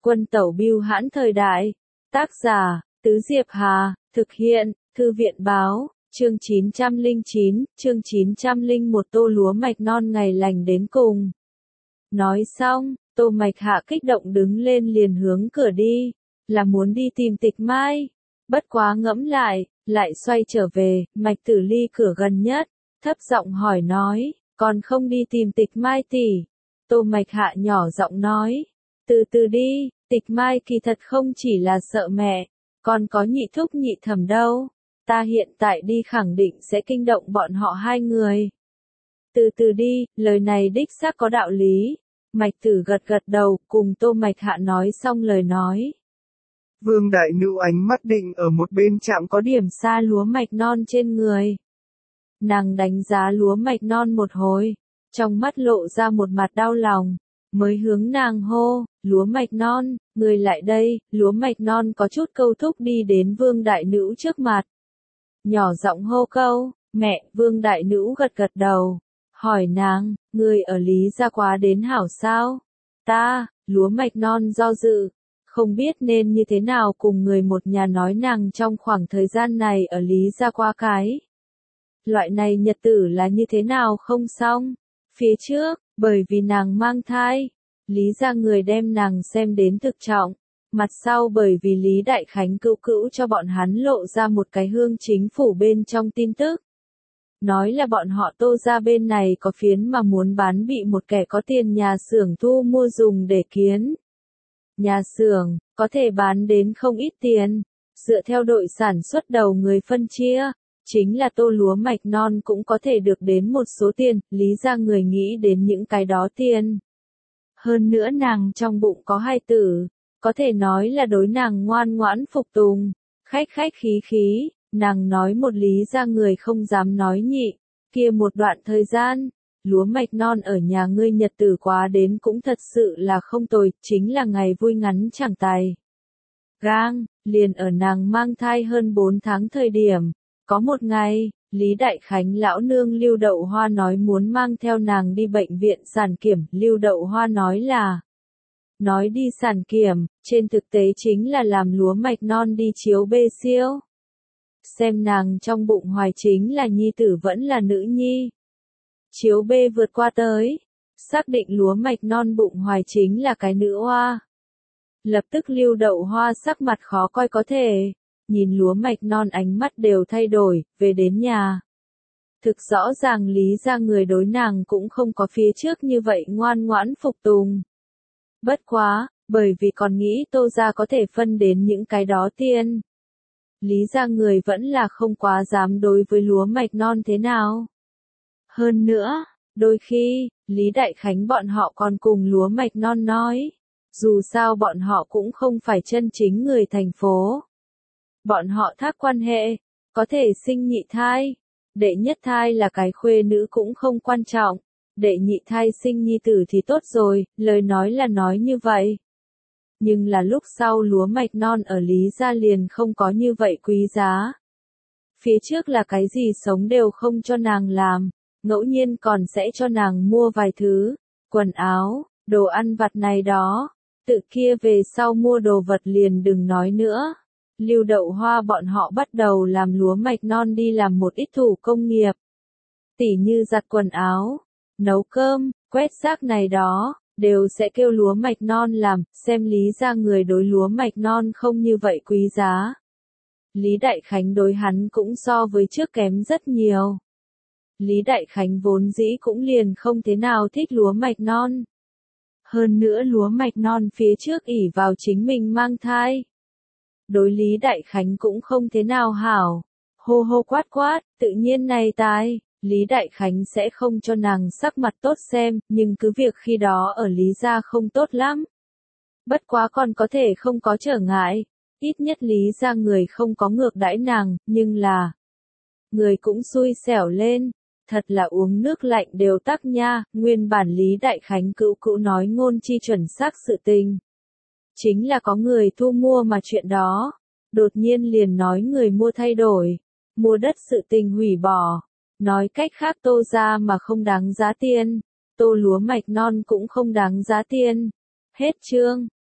Quân tẩu bưu hãn thời đại. Tác giả, Tứ Diệp Hà, thực hiện, Thư viện báo, chương 909, chương 901 tô lúa mạch non ngày lành đến cùng. Nói xong, Tô Mạch Hạ kích động đứng lên liền hướng cửa đi, là muốn đi tìm Tịch Mai. Bất quá ngẫm lại xoay trở về, Mạch Tử Ly cửa gần nhất, thấp giọng hỏi nói, còn không đi tìm Tịch Mai tỷ. Tô Mạch Hạ nhỏ giọng nói, từ từ đi, Tịch Mai kỳ thật không chỉ là sợ mẹ, còn có nhị thúc nhị thẩm đâu. Ta hiện tại đi khẳng định sẽ kinh động bọn họ hai người. Từ từ đi, lời này đích xác có đạo lý. Mạch Tử gật gật đầu, cùng Tô Mạch Hạ nói xong lời nói. Vương đại nữ ánh mắt định ở một bên chạm có điểm xa lúa mạch non trên người. Nàng đánh giá lúa mạch non một hồi, trong mắt lộ ra một mặt đau lòng, mới hướng nàng hô, lúa mạch non, người lại đây. Lúa mạch non có chút câu thúc đi đến Vương đại nữ trước mặt. Nhỏ giọng hô câu, mẹ. Vương đại nữ gật gật đầu, hỏi nàng, người ở Lý gia quá đến hảo sao? Ta. Lúa mạch non do dự, không biết nên như thế nào cùng người một nhà nói nàng trong khoảng thời gian này ở Lý gia qua cái. Loại này nhật tử là như thế nào không xong. Phía trước, bởi vì nàng mang thai, Lý gia người đem nàng xem đến thực trọng. Mặt sau bởi vì Lý Đại Khánh cữu cữu cho bọn hắn lộ ra một cái hương chính phủ bên trong tin tức. Nói là bọn họ Tô gia bên này có phiến mà muốn bán bị một kẻ có tiền nhà xưởng thu mua dùng để kiến. Nhà xưởng, có thể bán đến không ít tiền. Dựa theo đội sản xuất đầu người phân chia, chính là tô lúa mạch non cũng có thể được đến một số tiền. Lý gia người nghĩ đến những cái đó tiền. Hơn nữa nàng trong bụng có hai tử, có thể nói là đối nàng ngoan ngoãn phục tùng. Khách khí, nàng nói một Lý gia người không dám nói nhị. Kia một đoạn thời gian, lúa mạch non ở nhà ngươi nhật tử quá đến cũng thật sự là không tồi, chính là ngày vui ngắn chẳng tài. Gang, liền ở nàng mang thai hơn 4 tháng thời điểm. Có một ngày, Lý Đại Khánh lão nương Lưu Đậu Hoa nói muốn mang theo nàng đi bệnh viện sản kiểm. Lưu Đậu Hoa nói là, nói đi sản kiểm, trên thực tế chính là làm lúa mạch non đi chiếu bê siêu. Xem nàng trong bụng hoài chính là nhi tử vẫn là nữ nhi. Chiếu bê vượt qua tới, xác định lúa mạch non bụng hoài chính là cái nữ hoa. Lập tức Lưu Đậu Hoa sắc mặt khó coi có thể, nhìn lúa mạch non ánh mắt đều thay đổi, về đến nhà. Thực rõ ràng Lý gia người đối nàng cũng không có phía trước như vậy ngoan ngoãn phục tùng. Bất quá, bởi vì còn nghĩ Tô gia có thể phân đến những cái đó tiền. Lý gia người vẫn là không quá dám đối với lúa mạch non thế nào. Hơn nữa, đôi khi, Lý Đại Khánh bọn họ còn cùng lúa mạch non nói, dù sao bọn họ cũng không phải chân chính người thành phố. Bọn họ thác quan hệ, có thể sinh nhị thai. Đệ nhất thai là cái khuê nữ cũng không quan trọng. Đệ nhị thai sinh nhi tử thì tốt rồi, lời nói là nói như vậy. Nhưng là lúc sau lúa mạch non ở Lý gia liền không có như vậy quý giá. Phía trước là cái gì sống đều không cho nàng làm, ngẫu nhiên còn sẽ cho nàng mua vài thứ, quần áo, đồ ăn vặt này đó. Tự kia về sau mua đồ vật liền đừng nói nữa. Lưu Đậu Hoa bọn họ bắt đầu làm lúa mạch non đi làm một ít thủ công nghiệp. Tỉ như giặt quần áo, nấu cơm, quét rác này đó, đều sẽ kêu lúa mạch non làm. Xem Lý gia người đối lúa mạch non không như vậy quý giá. Lý Đại Khánh đối hắn cũng so với trước kém rất nhiều. Lý Đại Khánh vốn dĩ cũng liền không thế nào thích lúa mạch non. Hơn nữa lúa mạch non phía trước ỷ vào chính mình mang thai. Đối Lý Đại Khánh cũng không thế nào hảo. Hô hô quát quát, tự nhiên này tai, Lý Đại Khánh sẽ không cho nàng sắc mặt tốt xem, nhưng cứ việc khi đó ở Lý gia không tốt lắm. Bất quá còn có thể không có trở ngại, ít nhất Lý gia người không có ngược đãi nàng, nhưng là người cũng xui xẻo lên. Thật là uống nước lạnh đều tắc nha. Nguyên bản Lý Đại Khánh cữu cữu nói ngôn chi chuẩn xác sự tình. Chính là có người thu mua mà chuyện đó. Đột nhiên liền nói người mua thay đổi. Mua đất sự tình hủy bỏ. Nói cách khác Tô gia mà không đáng giá tiền. Tô lúa mạch non cũng không đáng giá tiền. Hết chương.